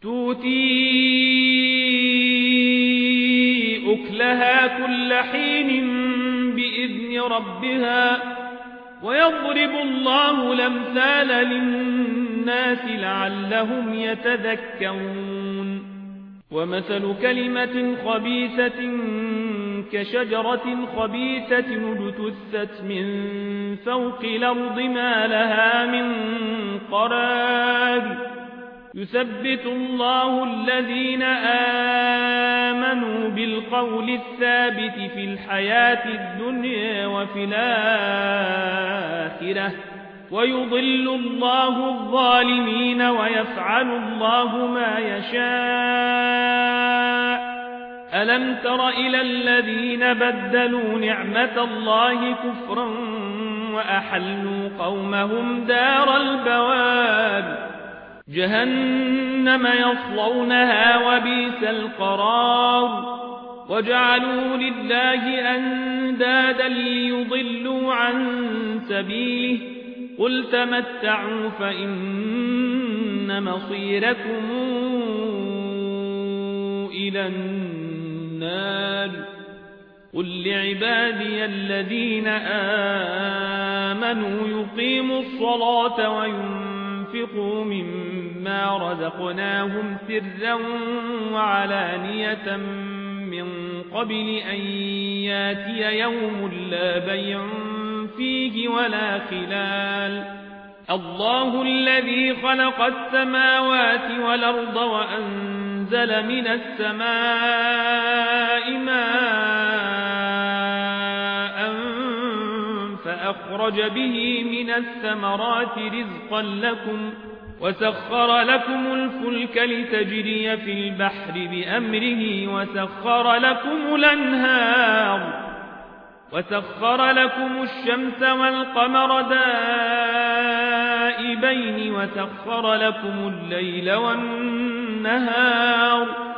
تؤتي أكلها كل حين بإذن ربها ويضرب الله الأمثال للناس لعلهم يتذكرون ومثل كلمة خبيثة كشجرة خبيثة اجتثت من فوق الأرض ما لها من قرار يثبت الله الذين آمنوا بالقول الثابت في الحياة الدنيا وفي الآخرة ويضل الله الظالمين ويفعل الله ما يشاء ألم تر إلى الذين بدلوا نعمة الله كفرا وأحلوا قومهم دار البوار جهنم يصلونها وبئس القرار وجعلوا لله أندادا ليضلوا عن سبيله قل تمتعوا فإن مصيركم إلى النار قل لعبادي الذين آمنوا يقيموا الصلاة وينفقوا مما رزقناهم سرا وعلانية من قبل أن ياتي يوم لا بيع فيه ولا خلال الله الذي خلق السماوات والأرض وأنزل من السماء ماء فأخرج به من الثمرات رزقا لكم وسخر لكم الفلك لتجري في البحر بأمره وسخر لكم الأنهار وسخر لكم الشمس والقمر دائبين وسخر لكم الليل والنهار